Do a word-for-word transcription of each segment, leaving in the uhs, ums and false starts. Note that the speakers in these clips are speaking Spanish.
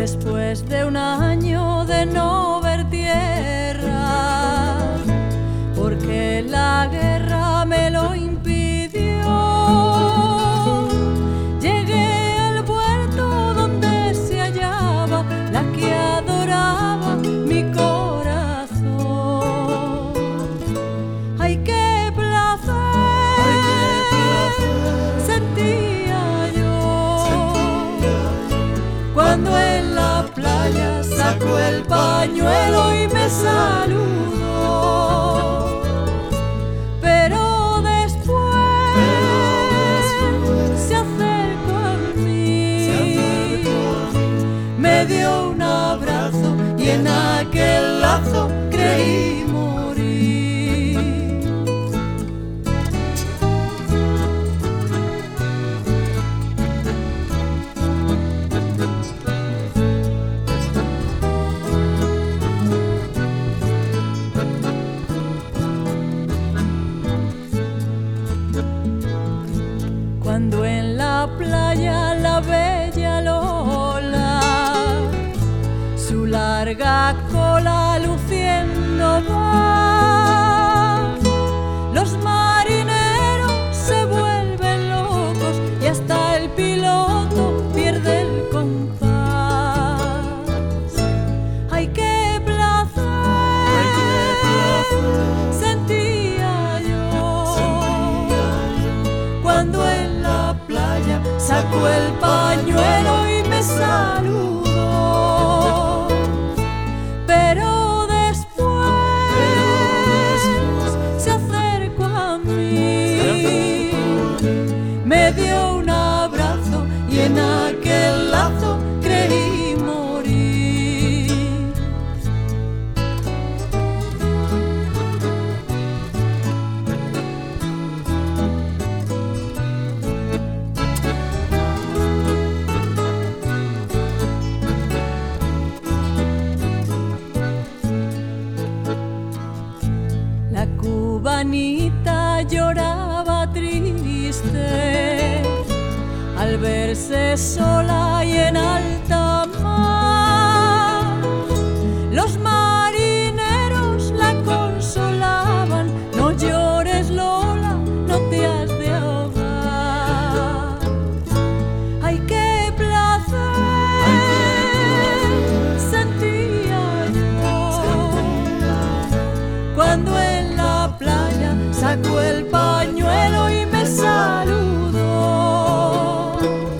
Después de un año de no ver tierra, porque la guerra me lo impidió, llegué al puerto donde se hallaba la que adoraba mi corazón. ¡Ay, qué placer! ¡Ay, qué placer! Sentía yo, sentía yo cuando en la playa sacó el pañuelo y me saludó. Pero después, Pero después se acercó a mí, se acercó a mí, me dio un abrazo y en aquel lazo creí morir. Cuando en la playa la bella Lola, su larga cola luciendo va, los marineros se vuelven locos y hasta el piloto pierde el compás. ¡Ay, qué placer! ¡Ay, qué placer! Sentía yo, sentía yo cuando en la playa sacó el pañuelo y me saludó. Pero después, Pero después se acercó a mí, se acercó a mí, me dio un abrazo y en aquel lazo creí morir. La cubanita lloraba triste al verse sola y en alta mar. Los marineros la consolaban: no llores, Lola, no te has de ahogar. ¡Ay, qué placer! Ay, qué placer sentía yo, sentía cuando en la playa sacó el pañuelo y me saludó.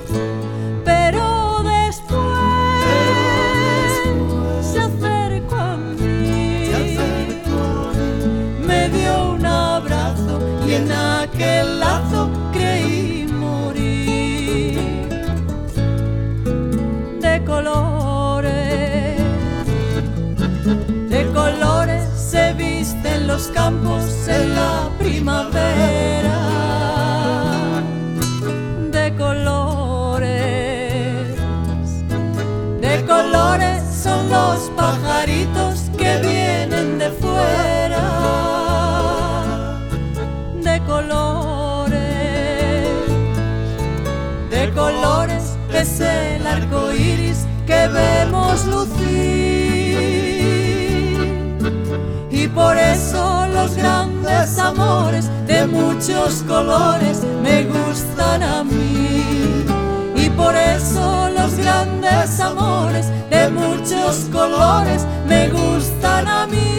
Pero después, Pero después se acercó a mí, se acercó a mí, me dio un abrazo y en aquel lazo creí morir. De colores, de colores se visten los campos en la primavera. De colores, de colores son los pajaritos que vienen de fuera. De colores, de colores es el arco iris que vemos lucir. Y por eso los grandes amores de muchos colores me gustan a mí. Y por eso los grandes amores de muchos colores me gustan a mí.